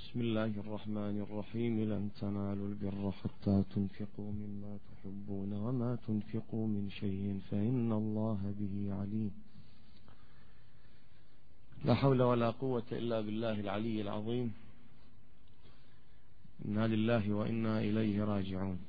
بسم الله الرحمن الرحيم. لن تنالوا البر حتى تنفقوا مما تحبون وما تنفقوا من شيء فإن الله به عليم. لا حول ولا قوة إلا بالله العلي العظيم. إنا لله وإنا إليه راجعون.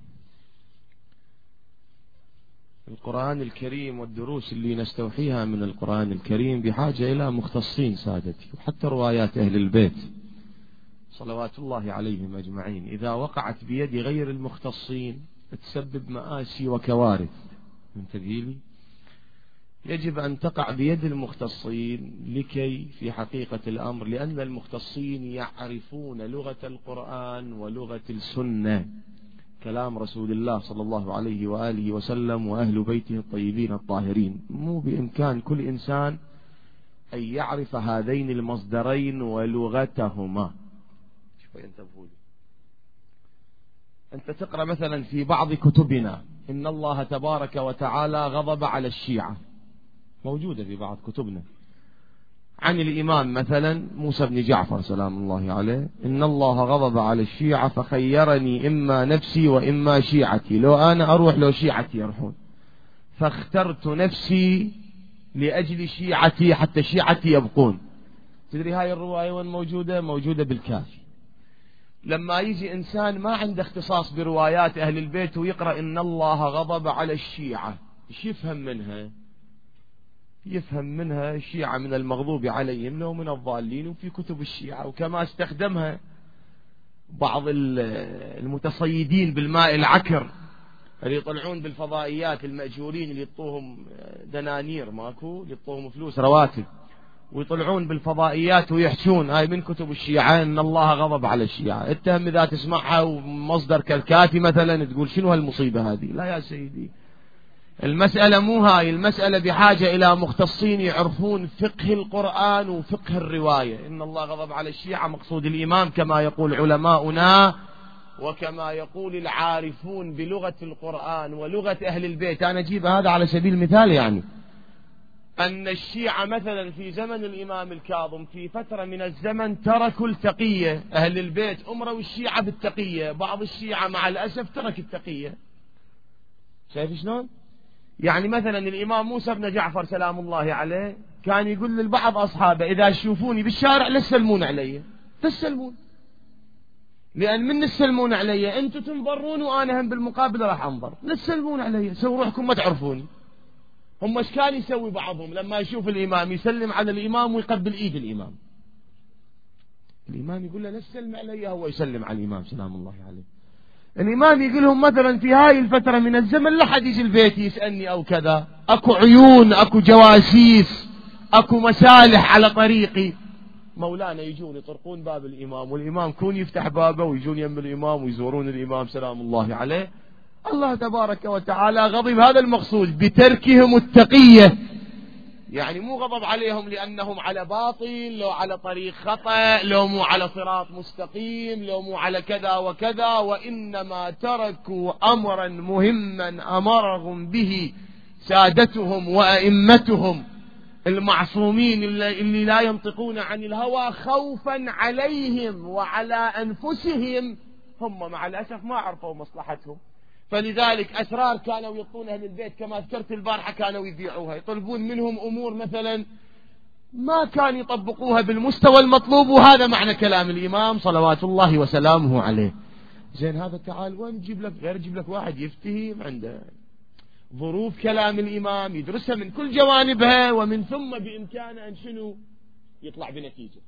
القرآن الكريم والدروس اللي نستوحيها من القرآن الكريم بحاجة إلى مختصين سادتي، وحتى روايات أهل البيت صلوات الله عليهم أجمعين إذا وقعت بيد غير المختصين تسبب مآسي وكوارث. انتبهي لي، يجب أن تقع بيد المختصين لكي في حقيقة الأمر، لأن المختصين يعرفون لغة القرآن ولغة السنة، كلام رسول الله صلى الله عليه وآله وسلم وأهل بيته الطيبين الطاهرين. مو بإمكان كل إنسان أن يعرف هذين المصدرين ولغتهما. ينتبهوا لي، أنت تقرأ مثلا في بعض كتبنا إن الله تبارك وتعالى غضب على الشيعة، موجودة في بعض كتبنا عن الإمام مثلا موسى بن جعفر سلام الله عليه، إن الله غضب على الشيعة فخيرني إما نفسي وإما شيعتي، لو أنا أروح لو شيعتي يروحون، فاخترت نفسي لأجل شيعتي حتى شيعتي يبقون. تدري هاي الرواية وين موجودة؟ موجودة بالكافي. لما يجي إنسان ما عنده اختصاص بروايات أهل البيت ويقرأ إن الله غضب على الشيعة، إيش يفهم منها؟ يفهم منها الشيعة من المغضوب عليهم لو من الضالين، وفي كتب الشيعة. وكما استخدمها بعض المتصيدين بالماء العكر اللي يطلعون بالفضائيات، المأجورين اللي يطوهم دنانير ماكو، اللي يطوهم فلوس رواتب، ويطلعون بالفضائيات ويحشون هاي من كتب الشيعة إن الله غضب على الشيعة. اتهم إذا تسمعها ومصدر كالكافي مثلا تقول شنو هالمصيبة هذه؟ لا يا سيدي، المسألة مو هاي، المسألة بحاجة إلى مختصين يعرفون فقه القرآن وفقه الرواية. إن الله غضب على الشيعة مقصود الإمام كما يقول علماؤنا وكما يقول العارفون بلغة القرآن ولغة أهل البيت. أنا أجيب هذا على سبيل المثال، يعني أن الشيعة مثلا في زمن الإمام الكاظم في فترة من الزمن تركوا التقية، أهل البيت أمروا الشيعة بالتقية، بعض الشيعة مع الأسف ترك التقية. شايف شلون؟ يعني مثلا الإمام موسى بن جعفر سلام الله عليه كان يقول للبعض أصحابه إذا تشوفوني بالشارع لا تسلمون علي، تسلمون، لأن من تسلمون علي أنتم تنظرون وأنا هم بالمقابل راح أنظر، لا تسلمون علي، سووا روحكم ما تعرفوني. هم ايش كان يسوي بعضهم لما يشوف الإمام يسلم على الإمام ويقبل إيد الإمام، الإمام يقول له لا تسلم علي، هو يسلم على الإمام سلام الله عليه. الإمام يقول لهم مثلا في هاي الفترة من الزمن لا حد يجي البيت يسألني أو كذا، أكو عيون، أكو جواسيس، أكو مسالح على طريقي. مولانا يجون يطرقون باب الإمام، والإمام كون يفتح بابه ويجون يم الإمام ويزورون الإمام سلام الله عليه. الله تبارك وتعالى غضب، هذا المقصود بتركهم التقية، يعني مو غضب عليهم لأنهم على باطل، لو على طريق خطأ، لو مو على صراط مستقيم، لو مو على كذا وكذا، وإنما تركوا أمرا مهما أمرهم به سادتهم وأئمتهم المعصومين اللي لا ينطقون عن الهوى خوفا عليهم وعلى أنفسهم. هم مع الأسف ما عرفوا مصلحتهم، فلذلك أسرار كانوا يعطونها للبيت كما ذكرت البارحة، كانوا يبيعوها، يطلبون منهم أمور مثلا ما كان يطبقوها بالمستوى المطلوب. وهذا معنى كلام الإمام صلوات الله وسلامه عليه. زين هذا تعال وين تجيب لك غير تجيب لك واحد يفتهم عنده ظروف كلام الإمام يدرسها من كل جوانبها، ومن ثم بإمكانه أن شنو يطلع بنتيجة.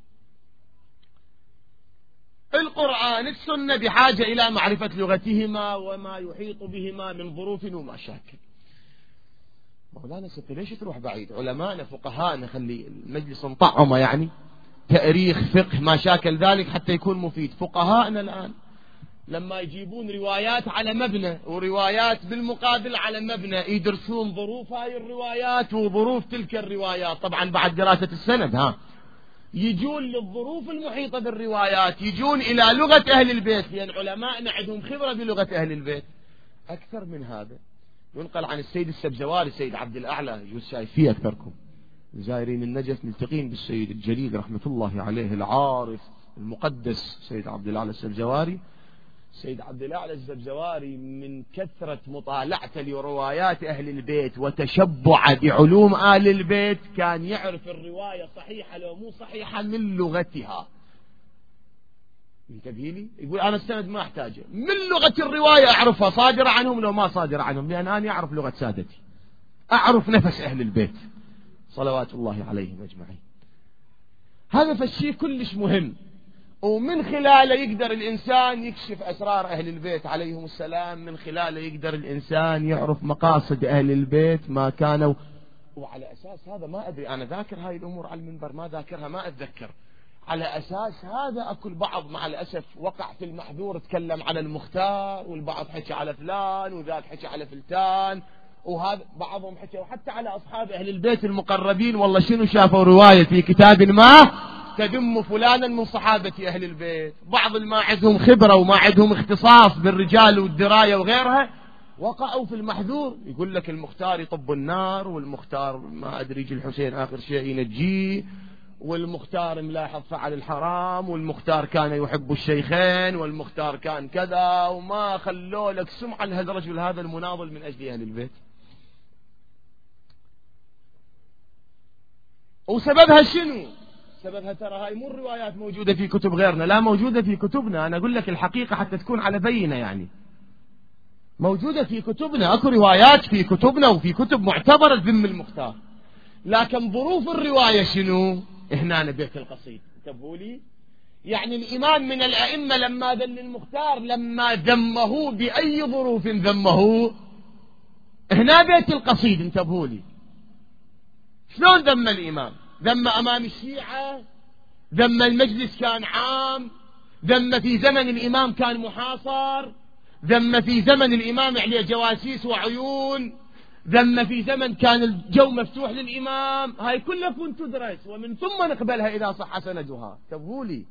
القرآن السنة بحاجة إلى معرفة لغتهما وما يحيط بهما من ظروف ومشاكل. مولانا ست ليش تروح بعيد؟ علماءنا فقهاءنا خلي المجلس نطعمه، يعني تاريخ فقه ما شاكل ذلك حتى يكون مفيد. فقهاءنا الآن لما يجيبون روايات على مبنى وروايات بالمقابل على مبنى، يدرسون ظروف هاي الروايات وظروف تلك الروايات، طبعا بعد دراسة السند، يجون للظروف المحيطة بالروايات، يجون إلى لغة أهل البيت، لأن علماءنا عندهم خبرة بلغة أهل البيت. أكثر من هذا ينقل عن السيد السبزواري السيد عبد الأعلى، يجوز شايفيه أكثركم زائرين النجف ملتقين بالسيد الجليل رحمة الله عليه العارف المقدس سيد عبد الأعلى السبزواري. سيد عبد الأعلى السبزواري من كثرة مطالعته لروايات أهل البيت وتشبع بعلوم آل البيت كان يعرف الرواية صحيحة لو مو صحيحة من لغتها. انتبهيلي، يقول أنا السند ما أحتاجه، من لغة الرواية أعرفها صادرة عنهم لو ما صادرة عنهم، لأن أنا أعرف لغة سادتي، أعرف نفس أهل البيت صلوات الله عليهم أجمعين. هذا فالشيء كلش مهم، ومن خلاله يقدر الإنسان يكشف أسرار أهل البيت عليهم السلام، من خلاله يقدر الإنسان يعرف مقاصد أهل البيت ما كانوا. وعلى أساس هذا ما أدري، أنا ذاكر هاي الأمور على المنبر ما ذاكرها ما أتذكر، على أساس هذا أكو البعض مع الأسف وقع في المحذور، تكلم على المختار، والبعض حكى على فلان، وذاك حكى على فلتان، وهذا بعضهم حكى وحتى على أصحاب أهل البيت المقربين، والله شنو شافوا رواية في كتاب ما تذم فلانا من صحابة أهل البيت. بعض ما عندهم خبرة وما عندهم اختصاص بالرجال والدراية وغيرها وقعوا في المحذور، يقول لك المختار يطب النار، والمختار ما أدري يجي الحسين آخر شيء ينجيه، والمختار ملاحظ فعل الحرام، والمختار كان يحب الشيخين، والمختار كان كذا، وما خلوا لك سمعة لهذا الرجل هذا المناضل من أجل أهل البيت. وسببها شنو؟ سببها ترى هاي مو الروايات موجودة في كتب غيرنا، لا موجودة في كتبنا. أنا أقول لك الحقيقة حتى تكون على بينة، يعني موجودة في كتبنا، أكو روايات في كتبنا وفي كتب معتبرة ذم المختار، لكن ظروف الرواية شنو؟ هنا بيت القصيد. انتبهوا لي، يعني الإمام من الأئمة لما ذم المختار لما ذمه بأي ظروف ذمه؟ هنا بيت القصيد. انتبهوا لي، شلون ذم الإمام؟ ذم أمام الشيعة، ذم المجلس كان عام، ذم في زمن الإمام كان محاصر، ذم في زمن الإمام عليه جواسيس وعيون، ذم في زمن كان الجو مفتوح للإمام. هاي كلها كنت تدرس ومن ثم نقبلها إذا صح سندها. انتبهوا لي،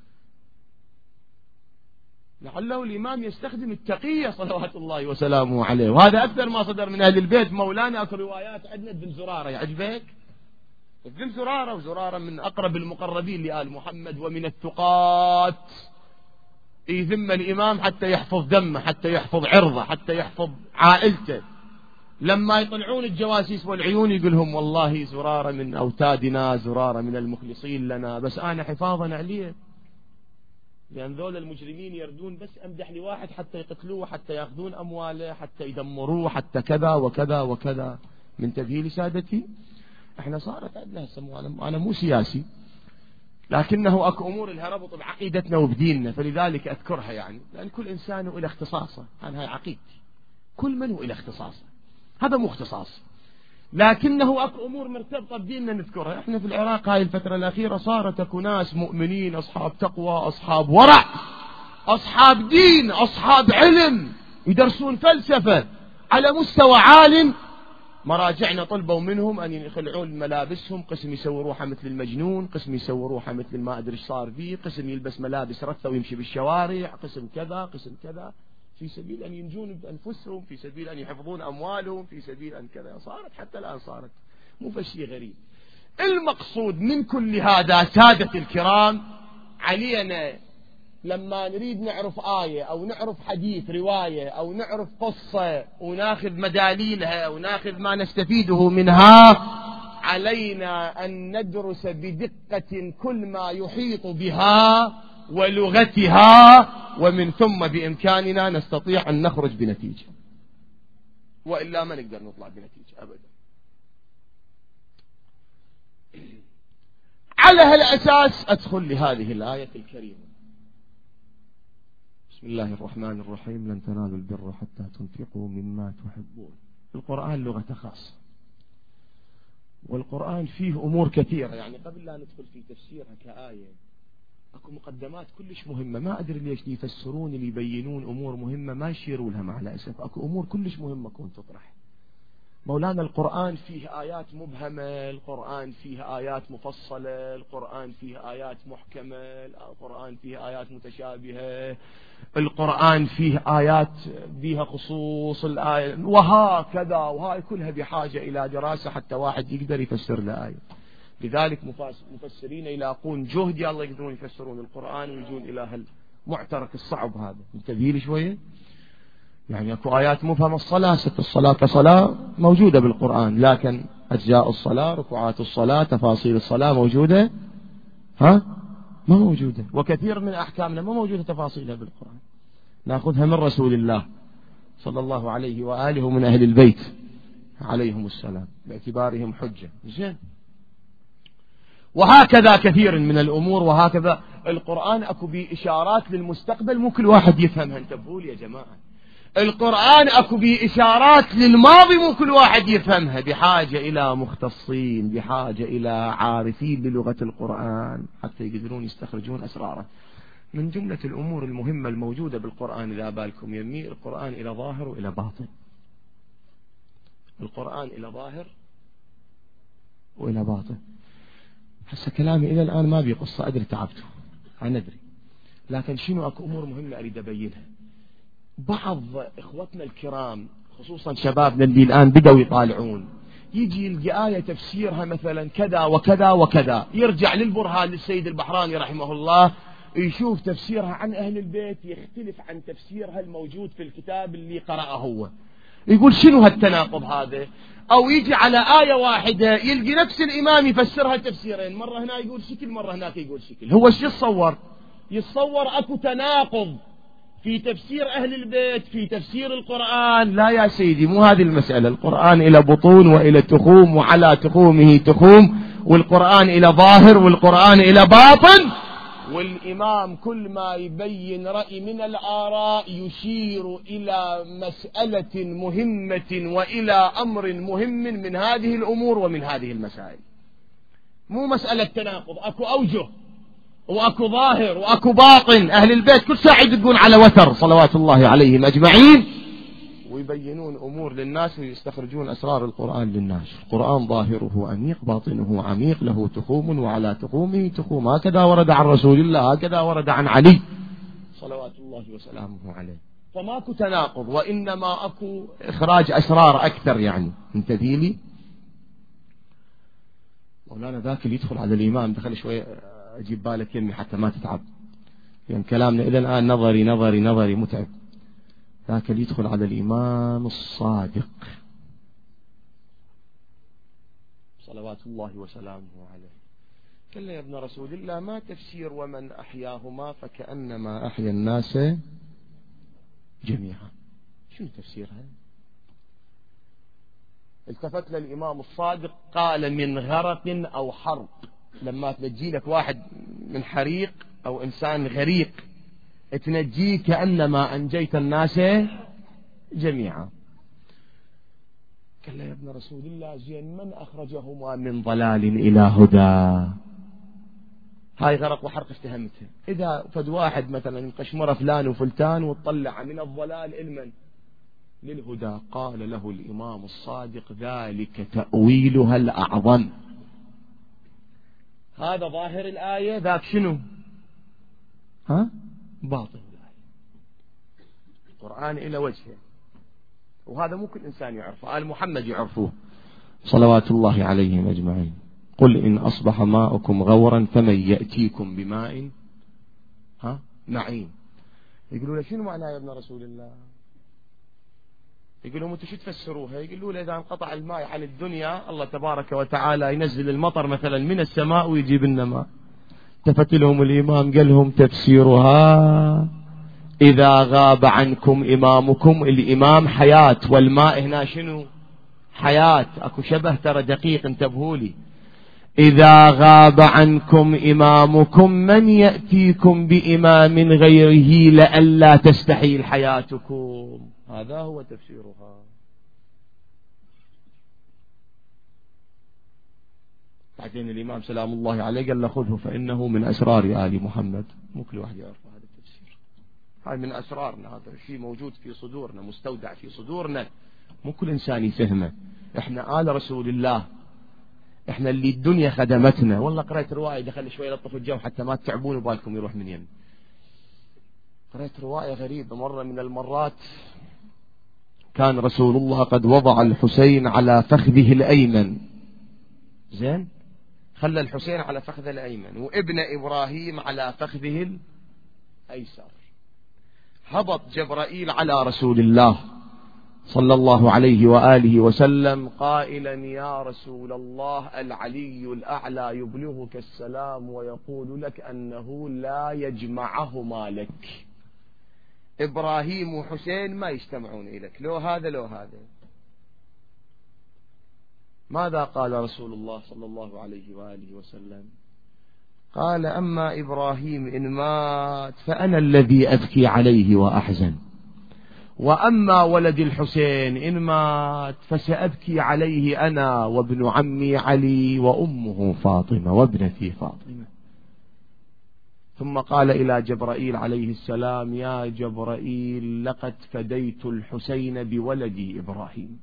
لعله الإمام يستخدم التقية صلوات الله وسلامه عليه، وهذا أكثر ما صدر من أهل البيت. مولانا أكو روايات عندنا ابن زرارة، يعجبك؟ ابن زرارة، وزرارة من أقرب المقربين لآل محمد ومن الثقات، يذم الإمام حتى يحفظ دمه، حتى يحفظ عرضه، حتى يحفظ عائلته. لما يطلعون الجواسيس والعيون يقولهم والله زرارة من أوتادنا، زرارة من المخلصين لنا، بس أنا حفاظا عليه، لأن ذول المجرمين يردون بس أمدح لواحد حتى يقتلوه، حتى يأخذون أمواله، حتى يدمروه، حتى كذا وكذا وكذا. من تبهيل سادتي، احنا صارت عندنا هسه، أنا مو سياسي، لكنه أكو أمور لها ربط بعقيدتنا وبديننا، فلذلك أذكرها، يعني لأن كل إنسان إلى اختصاصه. أنا هاي عقيدتي، كل من هو إلى اختصاصه، هذا مو اختصاص، لكنه أكو أمور مرتبطة بديننا نذكرها. احنا في العراق هاي الفترة الأخيرة صارت أكو ناس مؤمنين، أصحاب تقوى، أصحاب ورع، أصحاب دين، أصحاب علم، يدرسون فلسفة على مستوى عالٍ. مراجعنا طلبوا منهم أن يخلعون ملابسهم، قسم يسوي روحه مثل المجنون، قسم يسوي روحه مثل ما أدري ايش صار فيه، قسم يلبس ملابس رثة ويمشي بالشوارع، قسم كذا قسم كذا، في سبيل أن ينجون بأنفسهم، في سبيل أن يحفظون أموالهم، في سبيل أن كذا. صارت حتى الآن، صارت مو فشي غريب. المقصود من كل هذا سادة الكرام، علينا لما نريد نعرف آية أو نعرف حديث رواية أو نعرف قصة وناخذ مداليلها وناخذ ما نستفيده منها، علينا أن ندرس بدقة كل ما يحيط بها ولغتها، ومن ثم بإمكاننا نستطيع أن نخرج بنتيجة، وإلا ما نقدر نطلع بنتيجة أبدا. على هالأساس أدخل لهذه الآية الكريمة. بسم الله الرحمن الرحيم. لن تنالوا البر حتى تنفقوا مما تحبون. القرآن لغة خاصة، والقرآن فيه أمور كثيرة، يعني قبل لا ندخل في تفسيرها كآية أكو مقدمات كلش مهمة، ما أدري ليش يفسرون اللي يبينون أمور مهمة ما يشيروا لها مع الأسف. أكو أمور كلش مهمة كون تطرح. مولانا القرآن فيه آيات مبهمة، القرآن فيه آيات مفصلة، القرآن فيه آيات محكمة، القرآن فيه آيات متشابهة، القرآن فيه آيات بها خصوص الآية، وهكذا. وهاي كلها بحاجة إلى دراسة حتى واحد يقدر يفسر لآية. لذلك مفسرين يلاقون جهد الله يقدرون يفسرون القرآن ويجون إلى هالمعترك الصعب هذا. انتبهي لي شوية. يعني اكو آيات مفهم الصلاة، ست الصلاة كصلاة موجودة بالقرآن، لكن أجزاء الصلاة، ركوعات الصلاة، تفاصيل الصلاة موجودة ما موجودة. وكثير من أحكامنا ما موجودة تفاصيلها بالقرآن، نأخذها من رسول الله صلى الله عليه وآله ومن أهل البيت عليهم السلام باعتبارهم حجة. زين. وهكذا كثير من الأمور. وهكذا القرآن أكو بإشارات للمستقبل مو كل واحد يفهمها. انتبهوا لي يا جماعة، القرآن أكو بإشارات للماضي مو كل واحد يفهمها، بحاجة إلى مختصين، بحاجة إلى عارفين بلغة القرآن حتى يقدرون يستخرجون أسراره. من جملة الأمور المهمة الموجودة بالقرآن إذا بالكم يمي، القرآن إلى ظاهر وإلى باطن. القرآن إلى ظاهر وإلى باطن. حس كلامي إلى الآن ما بي قصة، أدري تعبته أنا أدري، لكن شنو أكو أمور مهمة أريد أبينها. بعض إخوتنا الكرام خصوصا شبابنا اللي الآن بدأوا يطالعون، يجي يلقى آية تفسيرها مثلا كذا وكذا وكذا، يرجع للبرهان للسيد البحراني رحمه الله، يشوف تفسيرها عن أهل البيت يختلف عن تفسيرها الموجود في الكتاب اللي قرأه هو. يقول شنو هالتناقض هذا؟ أو يجي على آية واحدة يلقي نفس الإمام يفسرها تفسيرين، مرة هنا يقول شكل مرة هناك يقول شكل. هو شو يتصور أكو تناقض في تفسير أهل البيت في تفسير القرآن. لا يا سيدي، مو هذه المسألة. القرآن إلى بطون وإلى تخوم وعلى تخومه تخوم، والقرآن إلى ظاهر والقرآن إلى باطن. والإمام كل ما يبين رأي من الآراء يشير إلى مسألة مهمة وإلى أمر مهم من هذه الأمور ومن هذه المسائل. مو مسألة تناقض، أكو أوجه وأكو ظاهر وأكو باطن. أهل البيت كل ساعة يدقون على وتر صلوات الله عليهم أجمعين، ويبينون أمور للناس ويستخرجون أسرار القرآن للناس. القرآن ظاهره أميق باطنه عميق، له تخوم وعلى تخومه تخوم. هكذا ورد عن رسول الله، هكذا ورد عن علي صلوات الله وسلامه عليه. فماكو تناقض، وإنما أكو إخراج أسرار أكثر. يعني انتبهي لي. مولانا ذاك اللي يدخل على الإمام، دخل شوية أجيب بالك يمي حتى ما تتعب، يعني كلامنا إلى الآن نظري نظري نظري متعب. ذاك اللي يدخل على الإمام الصادق صلوات الله وسلامه عليه، قال له يا ابن رسول الله ما تفسير ومن أحياهما فكأنما أحيا الناس جميعا؟ شنو تفسيرها؟ التفت للإمام الصادق قال من غرق أو حرق. لما تنجي لك واحد من حريق أو إنسان غريق تنجيه كأنما أنجيت الناس جميعا. قال له يا ابن رسول الله زين من أخرجهما من ضلال إلى هدى؟ هاي غرق وحرق افتهمتها. إذا فد واحد مثلا قشمر فلان وفلتان وطلع من الضلال إلمن للهدى، قال له الإمام الصادق ذلك تأويلها الأعظم. هذا ظاهر الآية، ذاك شنو؟ باطن الآية. القرآن إلى وجهه، وهذا مو كل إنسان يعرفه. آل محمد يعرفوه صلوات الله عليهم أجمعين. قل إن أصبح ماؤكم غورا فمن يأتيكم بماء معين. يقولوا له شنو معناه يا ابن رسول الله؟ يقول لهم انتم شو تفسروها؟ يقولوا له اذا انقطع الماء عن الدنيا الله تبارك وتعالى ينزل المطر مثلا من السماء ويجيب لنا ماء. التفت لهم الامام قال لهم تفسيرها اذا غاب عنكم امامكم. الامام حياة، والماء هنا شنو؟ حياة. اكو شبه ترى دقيق، انتبهوا لي. اذا غاب عنكم امامكم من يأتيكم بامام غيره لئلا تستحيل حياتكم. هذا هو تفسيرها. بعدين الإمام سلام الله عليه قال له خذه فإنه من أسرار آل محمد. مو كل واحد يعرف هذا التفسير، هاي من أسرارنا، هذا شيء موجود في صدورنا، مستودع في صدورنا، مو كل إنسان يفهمه. إحنا آل رسول الله، إحنا اللي الدنيا خدمتنا. والله قرأت رواية، دخل شوي لطف الجو حتى ما تتعبون وبالكم يروح من يم. قرأت رواية غريبة، مرة من المرات كان رسول الله قد وضع الحسين على فخذه الأيمن. زين، خلى الحسين على فخذه الأيمن وابن إبراهيم على فخذه الأيسر. هبط جبرائيل على رسول الله صلى الله عليه وآله وسلم قائلا: يا رسول الله، العلي الأعلى يبلغك السلام ويقول لك أنه لا يجمعهما لك. إبراهيم وحسين ما يجتمعون إليك، لو هذا لو هذا. ماذا قال رسول الله صلى الله عليه وآله وسلم؟ قال: أما إبراهيم إن مات فأنا الذي أبكي عليه وأحزن، وأما ولد الحسين إن مات فسأبكي عليه أنا وابن عمي علي وأمه فاطمة وابنتي فاطمة. ثم قال إلى جبرائيل عليه السلام: يا جبرائيل، لقد فديت الحسين بولدي إبراهيم.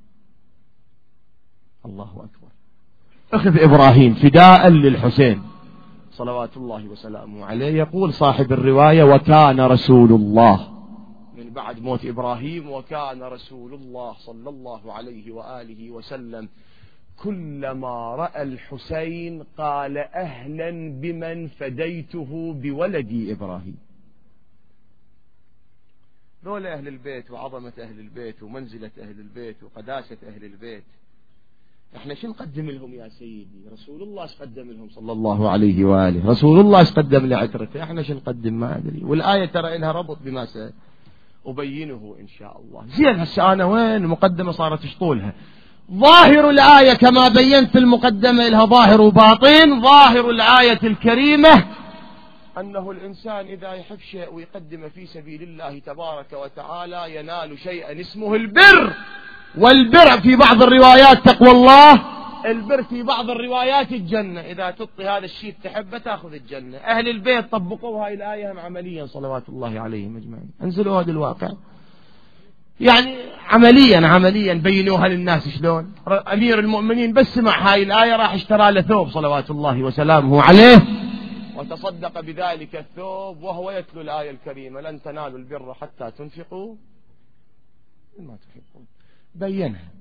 الله أكبر. أخذ إبراهيم فداء للحسين صلوات الله وسلامه عليه. يقول صاحب الرواية: وكان رسول الله من بعد موت إبراهيم، وكان رسول الله صلى الله عليه وآله وسلم كلما رأى الحسين قال: أهلا بمن فديته بولدي إبراهيم. ذولا أهل البيت وعظمة أهل البيت ومنزلة أهل البيت وقداسة أهل البيت، احنا شو نقدم لهم يا سيدي؟ رسول الله ايش قدم لهم صلى الله عليه وآله؟ رسول الله ايش قدم لعترته؟ احنا شو نقدم ما أدري. والآية ترى لها ربط بما سأبينه إن شاء الله. زين، هسه أنا وين المقدمة صارت شطولها؟ ظاهر الآية كما بينت المقدمة لها ظاهر وباطن. ظاهر الآية الكريمة أنه الإنسان إذا يحب شيء ويقدم في سبيل الله تبارك وتعالى ينال شيئا اسمه البر. والبر في بعض الروايات تقوى الله، البر في بعض الروايات الجنة. إذا تعطي هذا الشيء تحبه تأخذ الجنة. أهل البيت طبقوا هاي الآية عمليا صلوات الله عليهم أجمعين. انزلوا هذا الواقع يعني عمليا بينوها للناس. شلون أمير المؤمنين بس مع هاي الآية راح اشترى له ثوب صلوات الله وسلامه عليه وتصدق بذلك الثوب وهو يتلو الآية الكريمة: لن تنالوا البر حتى تنفقوا مما تحبون. بينها.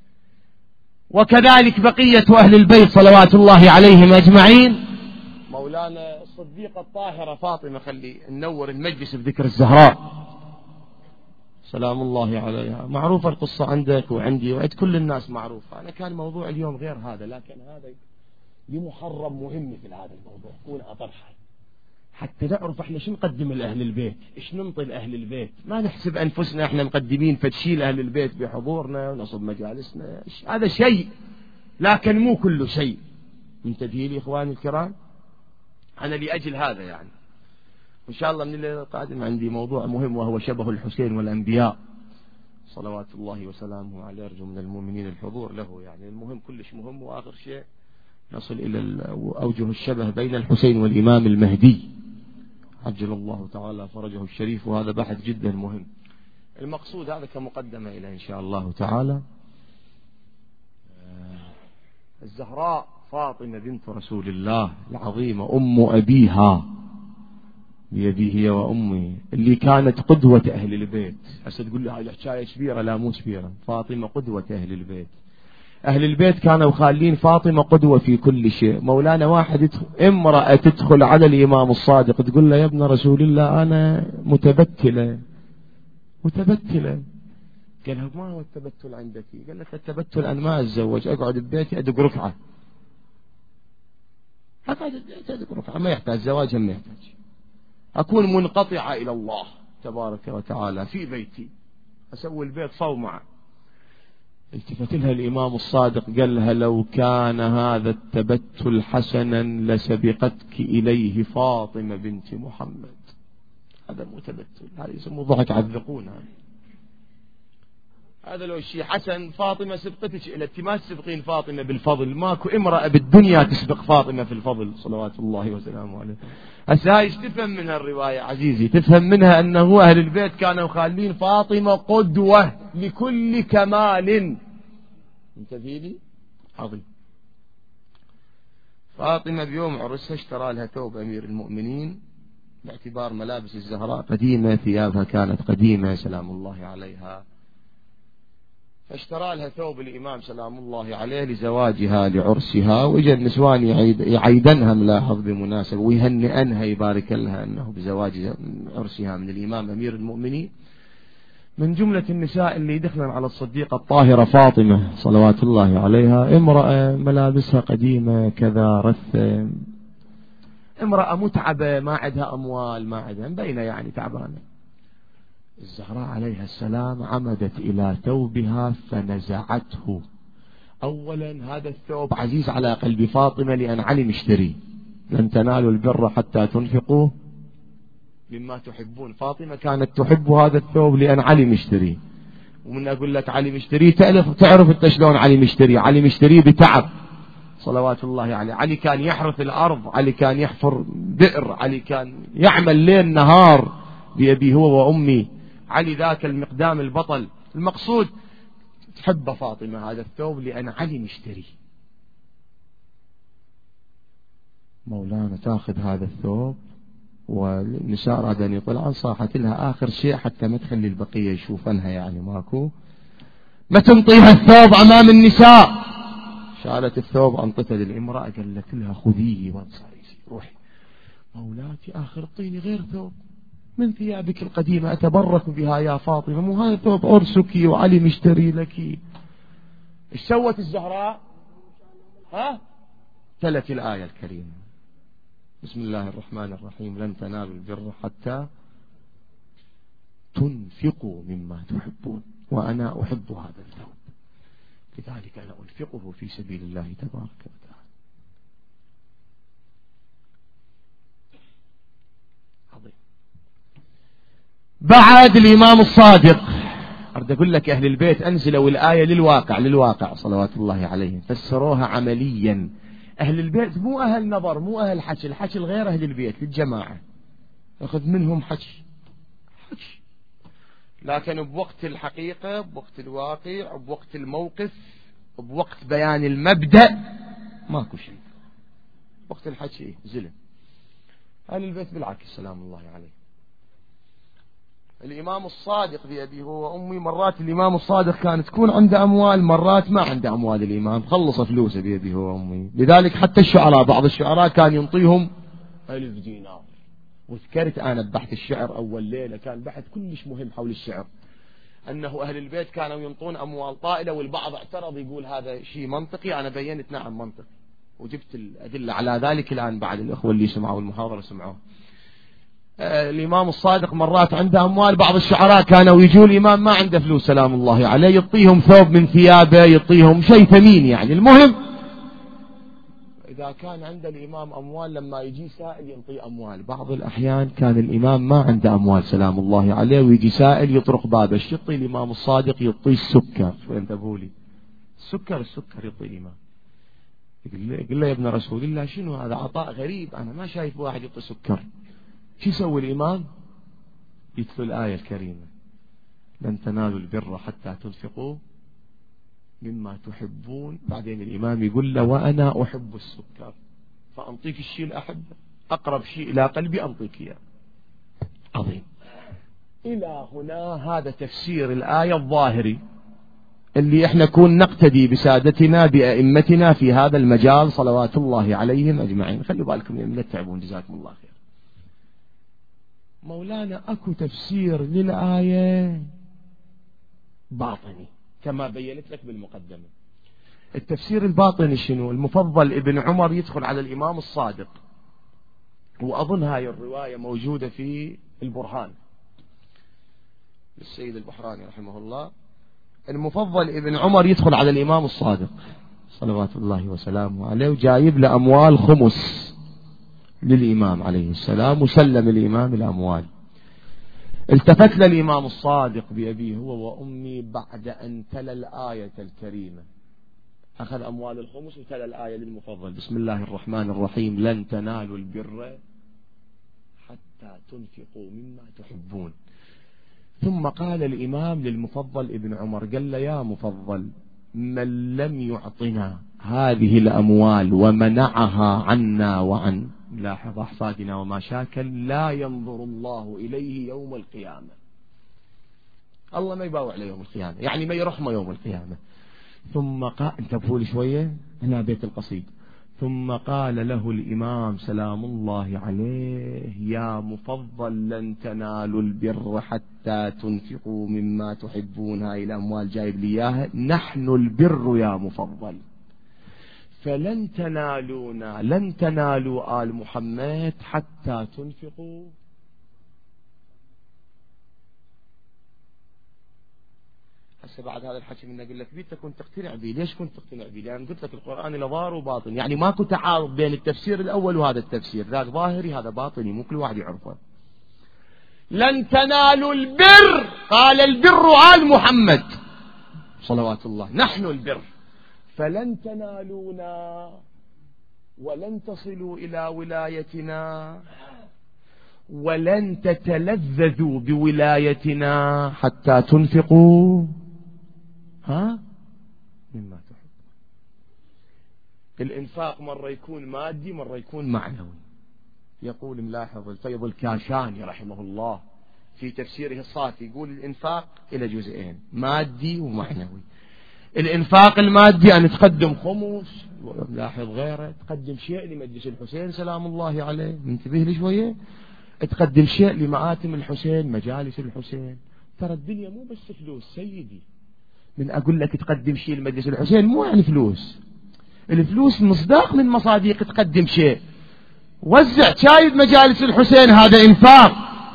وكذلك بقية أهل البيت صلوات الله عليهم أجمعين. مولانا الصديقة الطاهرة فاطمة، خلي ننور المجلس بذكر الزهراء سلام الله عليها. معروفة القصة عندك وعندي وعند كل الناس معروفة. أنا كان موضوع اليوم غير هذا، لكن هذا لمحرم مهم في هذا الموضوع كون أطرحه حتى نعرف احنا شو نقدم لأهل البيت، ايش ننطي لأهل البيت. ما نحسب أنفسنا احنا مقدمين فتشيل أهل البيت بحضورنا ونصب مجالسنا، هذا شيء لكن مو كله شيء. منتبهين لي إخواني الكرام؟ أنا لأجل هذا يعني إن شاء الله من الليلة القادم عندي موضوع مهم وهو شبه الحسين والأنبياء صلوات الله وسلامه عليه. أرجو من المؤمنين الحضور له، يعني المهم كلش مهم. وآخر شيء نصل إلى أوجه الشبه بين الحسين والإمام المهدي عجل الله تعالى فرجه الشريف، وهذا بحث جدا مهم. المقصود هذا كمقدمة إلى إن شاء الله تعالى. الزهراء فاطمة بنت رسول الله العظيمة أم أبيها بيدي هي وأمي، اللي كانت قدوة أهل البيت. هسه تقول لي هاي الحكاية كبيرة، لا مو كبيرة. فاطمة قدوة أهل البيت. أهل البيت كانوا خالين فاطمة قدوة في كل شيء. مولانا واحد امرأة تدخل على الإمام الصادق تقول له: يا ابن رسول الله أنا متبتلة. قال له: ما هو التبتل عندك؟ قال لك: التبتل أن ما أتزوج، أقعد ببيتي أدق ركعة. أقعد أدق ركعة، ما يحتاج زواج، ما يحتاج. أكون منقطعة إلى الله تبارك وتعالى في بيتي، أسوي البيت صومعة. التفت لها الإمام الصادق قال لها: لو كان هذا التبتل حسنا لسبقتك إليه فاطمة بنت محمد. هذا مو تبتل، هذا يسموه ضحك على الذقون. هذا لو شيء حسن فاطمة سبقتك إلى، أنت ما تسبقين فاطمة بالفضل. ماكو امرأة بالدنيا تسبق فاطمة في الفضل صلوات الله وسلامه عليه. هسه هاي تفهم منها الرواية عزيزي، تفهم منها أنه أهل البيت كانوا خالين فاطمة قدوة لكل كمال. انتبهيلي عظيم. فاطمة بيوم عرسها اشترى لها ثوب أمير المؤمنين باعتبار ملابس الزهراء قديمة، ثيابها كانت قديمة سلام الله عليها. فاشترى لها ثوب الإمام سلام الله عليه لزواجها لعرسها، وإجا النسوان يعيدنها ملاحظ بمناسبة ويهنئنها يبارك لها أنه بزواج عرسها من الإمام أمير المؤمنين. من جملة النساء اللي دخلن على الصديقة الطاهرة فاطمة صلوات الله عليها امرأة ملابسها قديمة كذا رثة، امرأة متعبة ما عندها أموال ما عندها مبينة يعني تعبانة. الزهراء عليها السلام عمدت إلى ثوبها فنزعته. أولا هذا الثوب عزيز على قلب فاطمة لأن علي مشتري، لن تنالوا البر حتى تنفقوا مما تحبون. فاطمة كانت تحب هذا الثوب لأن علي مشتري، ومن أقول لك علي مشتري تعرف انت شلون علي مشتري. علي مشتري بتعب صلوات الله عليه. علي كان يحرث الأرض، علي كان يحفر بئر، علي كان يعمل ليل نهار بأبي هو وأمي. علي ذاك المقدام البطل. المقصود تحب فاطمة هذا الثوب لأن علي مشتري. مولانا تاخذ هذا الثوب، والنساء رادن يطلعن صاحت لها آخر شيء حتى ما تخلي البقية يشوفنها، يعني ماكو ما تنطيها الثوب أمام النساء. شالت الثوب أنطته للامرأة قالت لها خذيه وانصري روحي. مولاتي آخر اعطيني غير ثوب من ثيابك القديمة أتبرك بها يا فاطمة، مو هذا ثوب عرسك وعلي مشتري لك. ايش سوت الزهراء؟ تلت الآية الكريمة بسم الله الرحمن الرحيم لن تنالوا البر حتى تنفقوا مما تحبون وأنا أحب هذا الثوب لذلك أنا أنفقه في سبيل الله تبارك وتعالى. عظيم. بعد الإمام الصادق أريد أقول لك أهل البيت أنزلوا الآية للواقع صلوات الله عليهم، فسروها عمليا. أهل البيت مو أهل نظر مو أهل حكي، الحكي غير أهل البيت للجماعة أخذ منهم حكي، لكن بوقت الحقيقة بوقت الواقع بوقت الموقف بوقت بيان المبدأ ماكو شيء. وقت الحكي زلم. أهل البيت بالعكس سلام الله عليه. الإمام الصادق بأبي هو وأمي مرات الإمام الصادق كانت تكون عنده أموال مرات ما عنده أموال، الإمام خلص فلوسه بأبي هو وأمي. لذلك حتى الشعراء بعض الشعراء كان ينطيهم 1000 دينار. وذكرت أنا بحث الشعر أول ليلة كان بحث كلش مهم حول الشعر، أنه أهل البيت كانوا ينطون أموال طائلة، والبعض اعترض يقول هذا شيء منطقي. أنا بينت نعم منطقي وجبت الأدلة على ذلك الآن بعد الأخوة اللي سمعوا المحاضرة سمعوه. الإمام الصادق مرات عنده أموال، بعض الشعراء كانوا يجوا الإمام ما عنده فلوس سلام الله عليه يعطيهم ثوب من ثيابه يعطيهم شيء ثمين يعني. المهم إذا كان عند الإمام أموال لما يجي سائل ينطي أموال. بعض الأحيان كان الإمام ما عنده أموال سلام الله عليه ويجي سائل يطرق بابه، ايش يعطي الإمام الصادق؟ يعطي السكر. شو انتبهوا لي السكر يعطي الإمام. يقول له يا ابن رسول الله شنو هذا عطاء غريب، أنا ما شايف واحد يعطي سكر. شو يسوي الإمام؟ يتلو الآية الكريمة لن تنالوا البر حتى تنفقوا مما تحبون. بعدين الإمام يقول له وأنا أحب السكر فأنطيك الشيء الأحب أقرب شيء إلى قلبي أنطيك إياه. عظيم. إلى هنا هذا تفسير الآية الظاهري اللي احنا كون نقتدي بسادتنا بأئمتنا في هذا المجال صلوات الله عليهم أجمعين. خلوا بالكم لا تتعبون جزاكم الله خير. مولانا أكو تفسير للآية باطني كما بينت لك بالمقدمة. التفسير الباطني شنو؟ المفضل ابن عمر يدخل على الإمام الصادق، وأظن هاي الرواية موجودة في البرهان للسيد البحراني رحمه الله. المفضل ابن عمر يدخل على الإمام الصادق صلوات الله وسلامه عليه وجايب له أموال خمس للإمام عليه السلام وسلم الإمام الأموال. التفت للإمام الصادق بأبيه هو وأمي بعد أن تلا الآية الكريمة، أخذ أموال الخمس وتلا الآية للمفضل بسم الله الرحمن الرحيم لن تنالوا البر حتى تنفقوا مما تحبون. ثم قال الإمام للمفضل ابن عمر قال له يا مفضل من لم يعطنا هذه الأموال ومنعها عنا وعن لاحظ أحفادنا وما شاكل لا ينظر الله إليه يوم القيامة. الله ما يباوع له يوم القيامة، يعني ما يرحمه يوم القيامة. ثم قال، انتبهوا لي شوية هنا بيت القصيد. ثم قال له الإمام سلام الله عليه: يا مفضل لن تنالوا البر حتى تنفقوا مما تحبون. هاي الأموال جايب لي إياها، نحن البر يا مفضل، فلن تنالونا، لن تنالوا آل محمد حتى تنفقوا. هسه بعد هذا الحكي من أقول لك بيت كنت تقتنع به. ليش كنت تقتنع به؟ لأن قلت لك القرآن له ظاهر وباطن، يعني ماكو تعارض بين التفسير الأول وهذا التفسير، ذاك ظاهري هذا باطني، مو كل واحد يعرفه. لن تنالوا البر، قال البر آل محمد صلوات الله، نحن البر، فلن تنالونا ولن تصلوا إلى ولايتنا ولن تتلذذوا بولايتنا حتى تنفقوا مما تحب. الإنفاق مرة يكون مادي مرة يكون معنوي. يقول ملاحظ الفيض الكاشاني رحمه الله في تفسيره الصافي، يقول الإنفاق إلى جزئين، مادي ومعنوي. الإنفاق المادي أن تقدم خمس، ملاحظ غيره، تقدم شيء لمجلس الحسين سلام الله عليه، انتبه لي شوية، تقدم شيء لمآتم الحسين، مجالس الحسين. ترى الدنيا مو بس فلوس سيدي، من أقول لك تقدم شيء لمجلس الحسين مو يعني فلوس، الفلوس مصداق من مصاديق تقدم شيء. وزع شاي بمجالس الحسين، هذا إنفاق.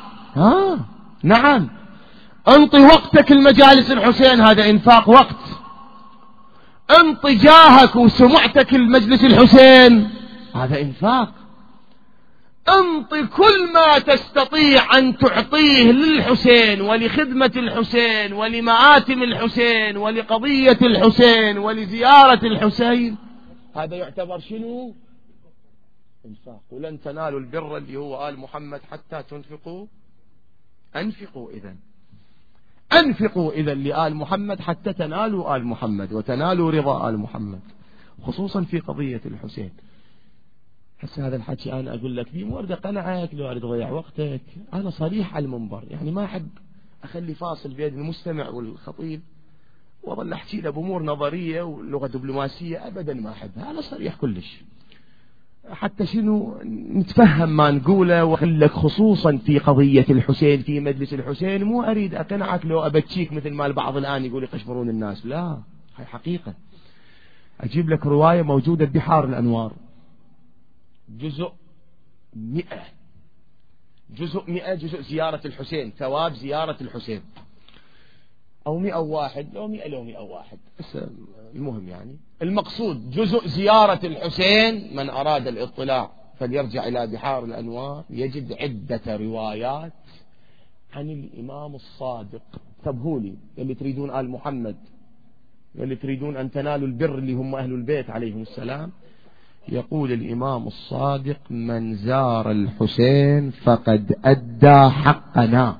نعم. انطي وقتك المجالس الحسين، هذا إنفاق وقت. انطي جاهك وسمعتك المجلس الحسين، هذا إنفاق. انطي كل ما تستطيع أن تعطيه للحسين ولخدمة الحسين ولمآتم الحسين ولقضية الحسين ولزيارة الحسين، هذا يعتبر شنو؟ إنفاق. ولن تنالوا البر اللي هو آل محمد حتى تنفقوا. أنفقوا إذن، أنفقوا إذن لآل محمد حتى تنالوا آل محمد وتنالوا رضا آل محمد، خصوصا في قضية الحسين. هسه هذا الحكي أنا أقول لك بيه مو أريد أقنعك، لو أريد أضيع وقتك، أنا صريح على المنبر، يعني ما أحب أخلي فاصل بين المستمع والخطيب وأظل أحكي له بأمور نظرية ولغة دبلوماسية، أبدا ما أحبها. أنا صريح كلش، حتى شنو نتفهم ما نقوله، وخلك خصوصا في قضية الحسين في مجلس الحسين. مو أريد أقنعك لو أبتشيك مثل ما البعض الآن يقول يقشبرون الناس، لا، هاي حقيقة. أجيب لك رواية موجودة ببحار الأنوار، جزء 100، جزء 100، جزء زيارة الحسين، ثواب زيارة الحسين، أو 101 لو 100 لو 101، بس المهم يعني المقصود جزء زيارة الحسين. من أراد الاطلاع فليرجع إلى بحار الأنوار، يجد عدة روايات عن الإمام الصادق. انتبهوا لي اللي تريدون آل محمد، اللي تريدون أن تنالوا البر اللي هم أهل البيت عليهم السلام. يقول الإمام الصادق: من زار الحسين فقد أدى حقنا.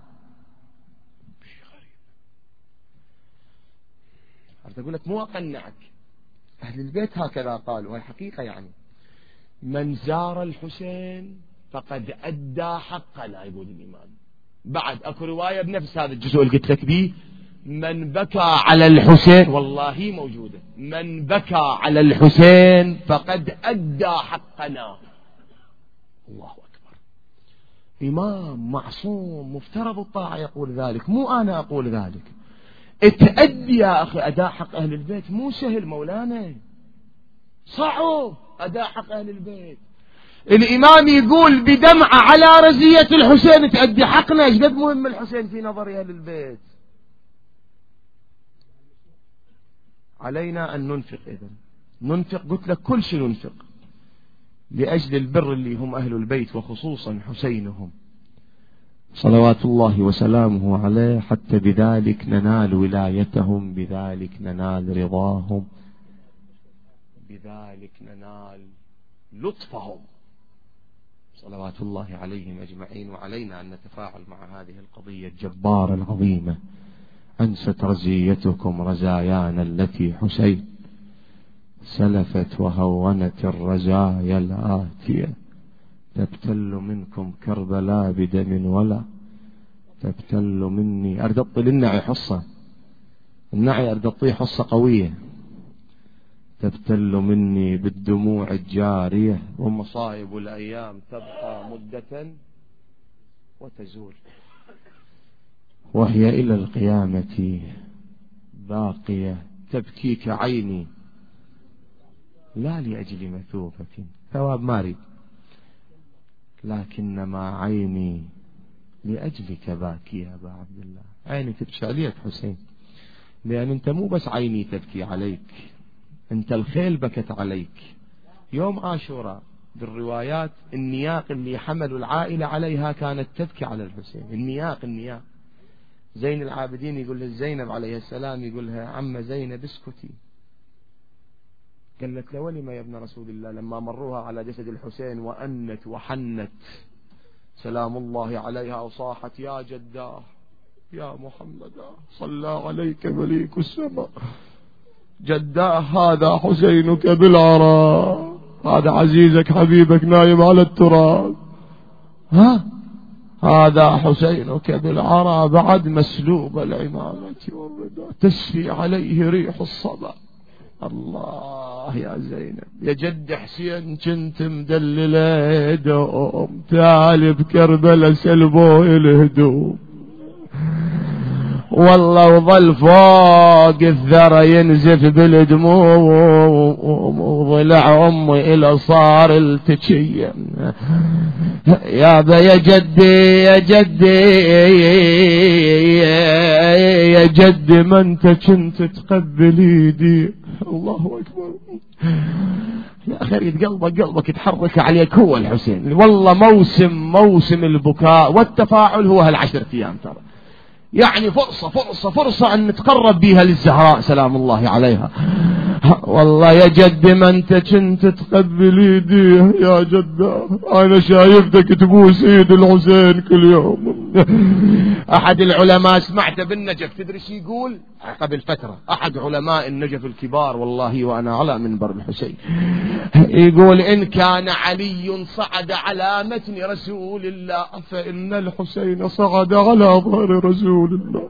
أقول لك مو أقنعك، أهل البيت هكذا قالوا، هاي حقيقة. يعني من زار الحسين فقد أدى حقنا، يقول الإمام. بعد أكو رواية بنفس هذا الجزء اللي قلت لك به: من بكى على الحسين، والله موجودة، من بكى على الحسين فقد أدى حقنا. الله أكبر. إمام معصوم مفترض الطاعة يقول ذلك، مو أنا أقول ذلك. اتأدي يا أخي، أداء حق أهل البيت مو سهل مولانا، صعب أداء حق أهل البيت. الإمام يقول بدمعة على رزية الحسين تأدي حقنا. ايش قد مهم الحسين في نظر أهل البيت. علينا أن ننفق. إذن ننفق، قلت لك كل شيء ننفق لأجل البر اللي هم أهل البيت، وخصوصا حسينهم صلوات الله وسلامه عليه، حتى بذلك ننال ولايتهم، بذلك ننال رضاهم، بذلك ننال لطفهم صلوات الله عليهم أجمعين. وعلينا أن نتفاعل مع هذه القضية الجبارة العظيمة. أنست رزيتكم رزايانا التي حسين سلفت، وهونت الرزايا الآتية. تبتل منكم كربلاء بدم ولا تبتل مني. أريد أطي للنعي حصة، النعي أريد أطيه حصة قوية. تبتل مني بالدموع الجارية، ومصائب الأيام تبقى مدة وتزول، وهي إلى القيامة باقية. تبكيك عيني لا لأجل مثوبة، ثواب ما أريد، لكنما عيني لأجلك باكي يا أبا عبد الله. عيني تبكي عليك حسين، لأن أنت مو بس عيني تبكي عليك، أنت الخيل بكت عليك. يوم عاشوراء بالروايات النياق اللي حملوا العائلة عليها كانت تبكي على الحسين. النياق زين العابدين يقول له زينب عليه السلام، يقول لها عم زينب اسكتي. قالت له ولما يا ابن رسول الله؟ لما مروها على جسد الحسين وأنت وحنت سلام الله عليها وصاحت يا جداه يا محمد صلى عليك مليك السماء، جداه هذا حسينك بالعراء، هذا عزيزك حبيبك نايم على التراب، هذا حسينك بالعراء بعد مسلوب العمامة والرداء، تسفي عليه ريح الصبا. الله يا زينب يا جد حسين كنت مدلله دوم، تعال بكربلاء سلبوه الهدوم، والله وظل فوق الثرى ينزف بالدموع، وضلع امي الى صار التشيم. يا جدي يا جدي يا جدي ما انت كنت تقبل ايدي. الله اكبر يا اخي، يريد قلبك يتحرك عليك هو الحسين. والله موسم البكاء والتفاعل هو هالعشرة ايام، ترى يعني فرصة أن نتقرب بها للزهراء سلام الله عليها. والله يا جد ما أنت كنت تقبل يديه يا جدة، أنا شايفتك تبوس يد الحسين كل يوم. أحد العلماء سمعته بالنجف، تدري شو يقول؟ قبل فترة أحد علماء النجف الكبار والله وأنا على منبر الحسين، يقول إن كان علي صعد على متن رسول الله فإن الحسين صعد على ظهر رسول الله.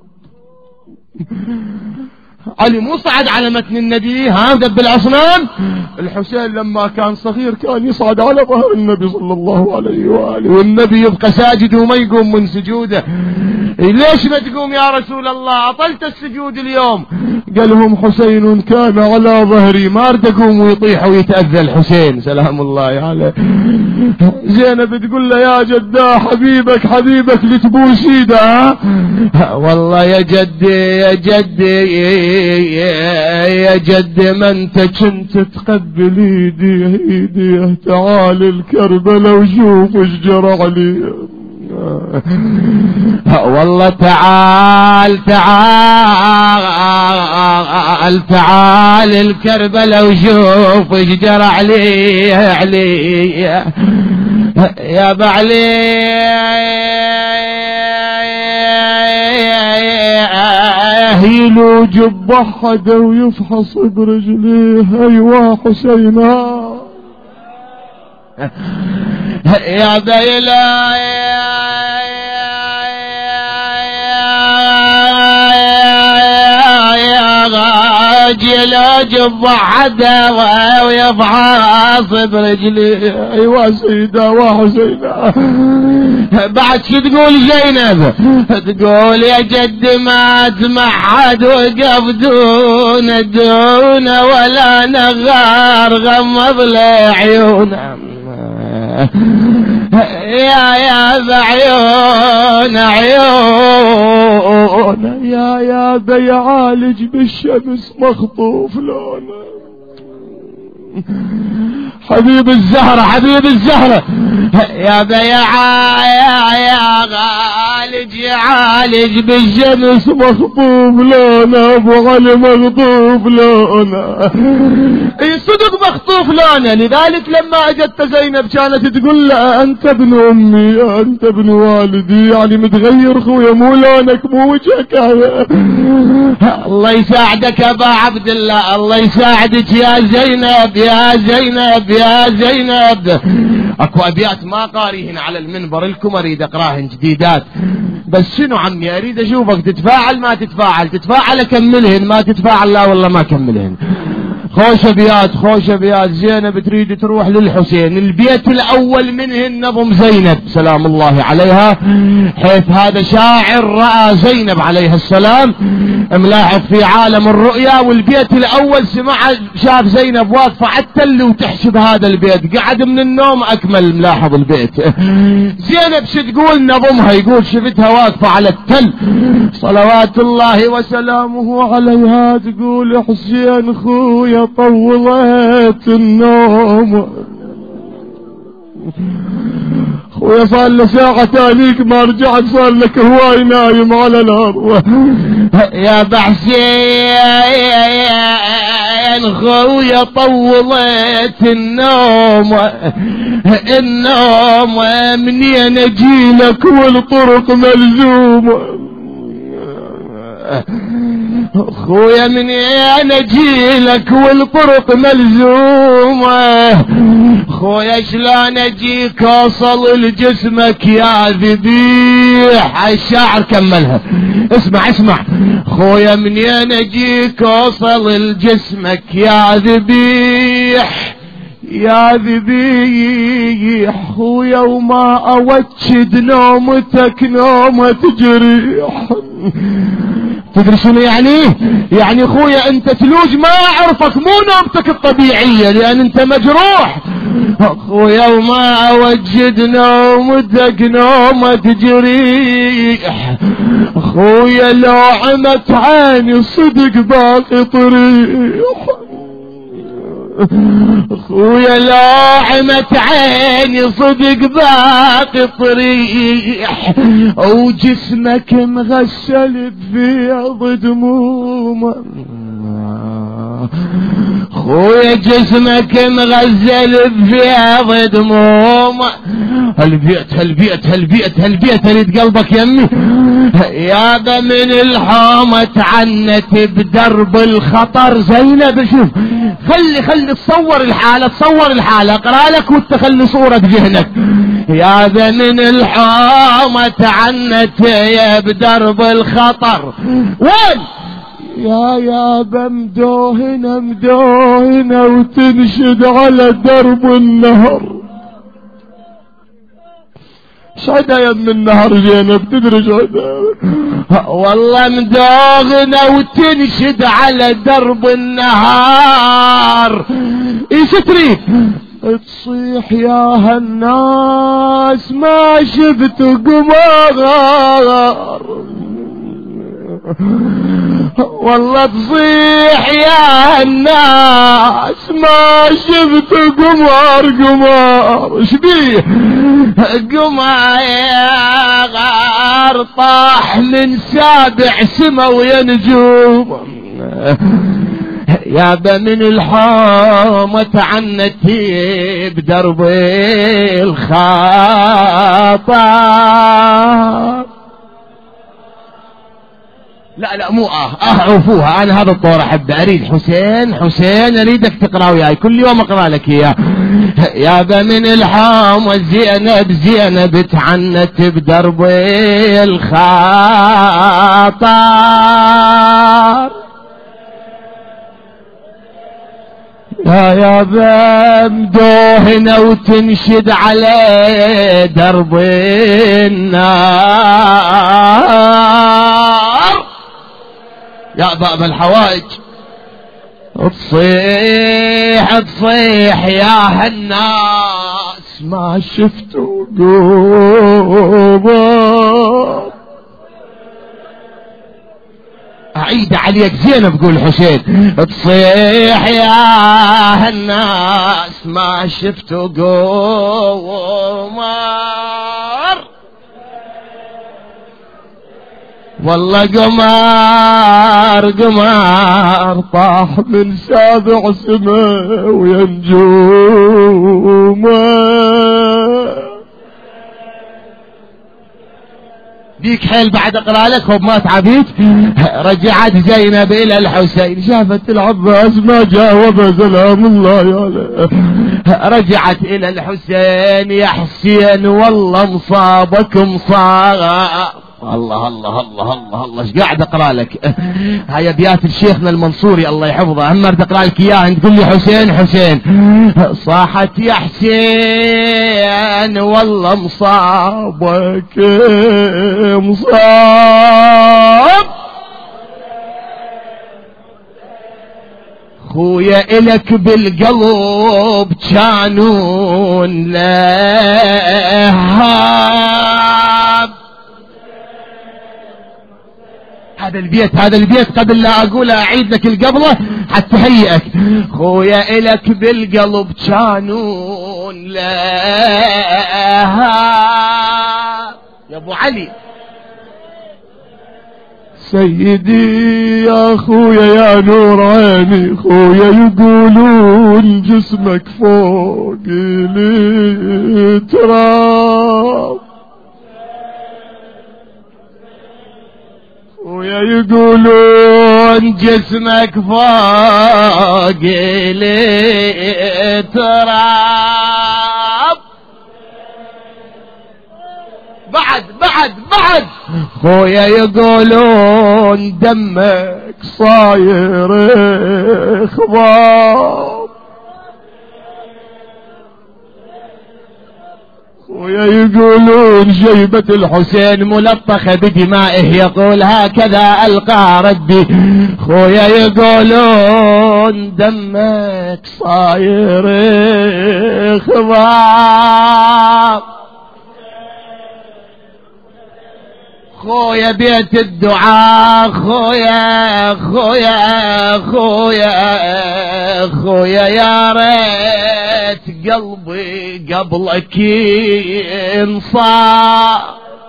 علي مو صعد على متن النبي هذا بالأصنام، الحسين لما كان صغير كان يصعد على ظهر النبي صلى الله عليه وآله، والنبي يبقى ساجد وما يقوم من سجوده. ليش ما تقوم يا رسول الله؟ أطلت السجود اليوم. قال لهم حسين كان على ظهري، ما أرد أقوم ويطيح ويتأذى الحسين سلام الله عليه. زينب تقول له يا جداه حبيبك لتبوس ايده. والله يا جدي يا جدي ما انت كنت تقبل ايديه، تعال الكربلاء وشوف ايش جرى عليه. والله تعال الكربلاء وشوف ايش جرى عليه يا بعلي. يلو جب حدا ويفحص برجليه. ايوا حسينا يا بيلا يا جب حدا ويفحص برجليه. ايوا سيدة وحسينا. بعد شو تقول زينب؟ تقول يا جد ما تمحد وقف دون ولا نغار غمض لي عيونه. يا بعيون يا بيعالج بالشمس مخطوف لونه. حبيب الزهرة يا يعالج بالشمس مخطوف لونه. ابو علي مخطوف لونه، اي صدق مخطوف لونه. لذلك لما اجت زينب كانت تقول له انت ابن امي انت ابن والدي، يعني متغير خويا مو لونك مو وجهك. الله يساعدك ابا عبد الله، الله يساعدك يا زينب يا زينب. اكو ابيات ما قاريهن على المنبر لكم اريد اقراهن جديدات. بس شنو عمي اريد اشوفك تتفاعل ما تتفاعل، تتفاعل اكملهن، ما تتفاعل لا والله ما اكملهن. خوش ابيات خوش ابيات. زينب تريد تروح للحسين. البيت الاول منهن ام زينب سلام الله عليها، حيث هذا شاعر رأى زينب عليه السلام ملاحظ في عالم الرؤيا، والبيت الاول سمع شاف زينب واقفة على التل وتحسب هذا البيت، قعد من النوم اكمل ملاحظ البيت. زينب شو تقول نظمها، يقول شفتها واقفة على التل صلوات الله وسلامه عليها، تقول حسين خويا طولت النوم، خويا صار له ساعة تانيك ما رجعت، صار لك هواي نايم على الارض. يا بحسين خويا طولت النوم، النوم منين اجيلك والطرق ملزومة، خويا منين اجيلك والطرق ملزومة، خويا شلون اجيك اوصل لجسمك يا ذبيح. الشاعر كملها اسمع اسمع، خويا منين اجيك اوصل لجسمك يا ذبيح يا ذبيح، خويا وما اوجد نومتك نومة جريح. تدري شنو يعني خويا انت تلوج ما اعرفك، مو نومتك الطبيعية لان انت مجروح، خويا وما اوجد نومتك نومة جريح، خويا لو عمت عيني صدق باقي طريح، خويا لا عمت عيني صدق باقي طريح، وجسمك مغسل بفيض دمومه، خويا جسمك مغزل بفيض دمومه. هالبيت هالبيت هالبيت هالبيت اريد قلبك يمي، يابا من الحومة عنت بدرب الخطر. زينب شوف خلي تصور الحالة اقرا لك وانت خلي صورة بذهنك. يابا من الحومة عنت يا بدرب الخطر، وين يا مدوهنة مدوهنة وتنشد على درب النهر. شعدا يا ابن النهر زينب تدري شعدا؟ والله مدوهنة وتنشد على درب النهار. ايش تريد؟ تصيح يا هالناس ما شفت قمار، والله تصيح يا الناس ما شفت قمار. شبيه قمار طاح من سابع سما ويا نجوم، يابا من الحومة عنتي بدرب الخطر. لا مو عوفوها، انا هذا الطور احب اريد حسين اريدك تقرا وياي كل يوم اقرا لك اياه. يابا من الحومة زينب تعنت بدرب الخطر، يابا مدوهنة وتنشد على درب النار. يا باب الحوائج تصيح يا هالناس ما شفتوا قوبا. أعيد عليك زينب قول حسين، تصيح يا هالناس ما شفتوا قمر، والله قمر طاح من سابع سما وينجومه. ديك حيل بعد اقرا لك وما تعبيت. رجعت زينب الى الحسين، شافت العباس ما جاوب سلام الله عليه. رجعت الى الحسين، يا حسين والله مصابك مصاب، الله الله الله الله الله، ايش قاعد اقرا لك؟ هاي ابيات الشيخنا المنصوري الله يحفظه، هم اريد اقرا لك اياها تقول لي حسين حسين. صاحت يا حسين والله مصابك مصاب، خويا إلك بالقلب كانون لهاب. هذا البيت قبل لا أقول أعيد لك القبلة حتى هيئك. خويا إلك بالقلب كانون لهاب يا أبو علي. سيدي يا خويا يا نور عيني، خويا يقولون جسمك فوق التراب، خويا يقولون جسمك فوق التراب. بعد خويا يقولون دمك صاير خضاب، خويا يقولون جيبة الحسين ملطخة بدمائه، يقول هكذا ألقى ربي. خويا يقولون دمك صاير خضاب. خويا بيت الدعاء، خويا خويا خويا خويا يا ريت قلبي قبلك ينصاب.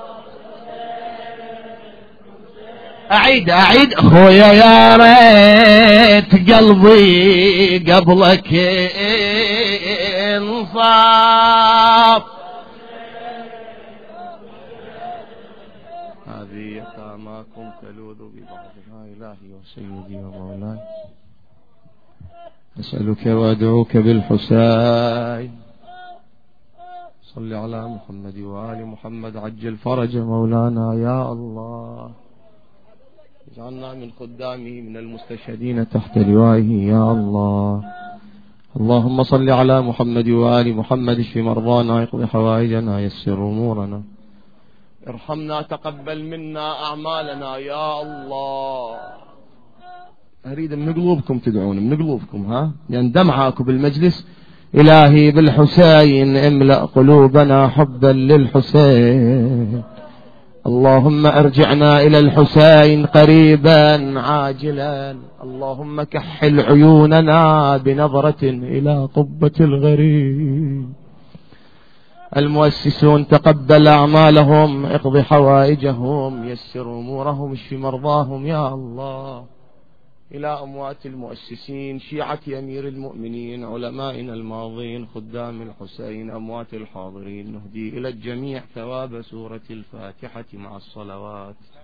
أعيد خويا يا ريت قلبي قبلك ينصاب. هذه يتاماكم تلوذ ببعضها. إلهي وسيدي ومولاي أسألك وأدعوك بالحسين، صل على محمد وآل محمد، عجل فرج مولانا يا الله، اجعلنا من خدامه من المستشهدين تحت لوائه يا الله. اللهم صل على محمد وآل محمد، اشف مرضانا، اقض حوائجنا، يسر أمورنا، ارحمنا، تقبل منا أعمالنا يا الله. أريد من قلوبكم تدعون، من قلوبكم، ها، لأن دمعاكم بالمجلس. إلهي بالحسين املأ قلوبنا حبا للحسين. اللهم ارجعنا إلى الحسين قريبا عاجلا. اللهم كحل عيوننا بنظرة إلى قبة الغريب. المؤسسون تقبل أعمالهم، اقض حوائجهم، يسر أمورهم، اشف مرضاهم يا الله. إلى أموات المؤسسين، شيعة أمير المؤمنين، علمائنا الماضين، خدام الحسين، أموات الحاضرين، نهدي إلى الجميع ثواب سورة الفاتحة مع الصلوات.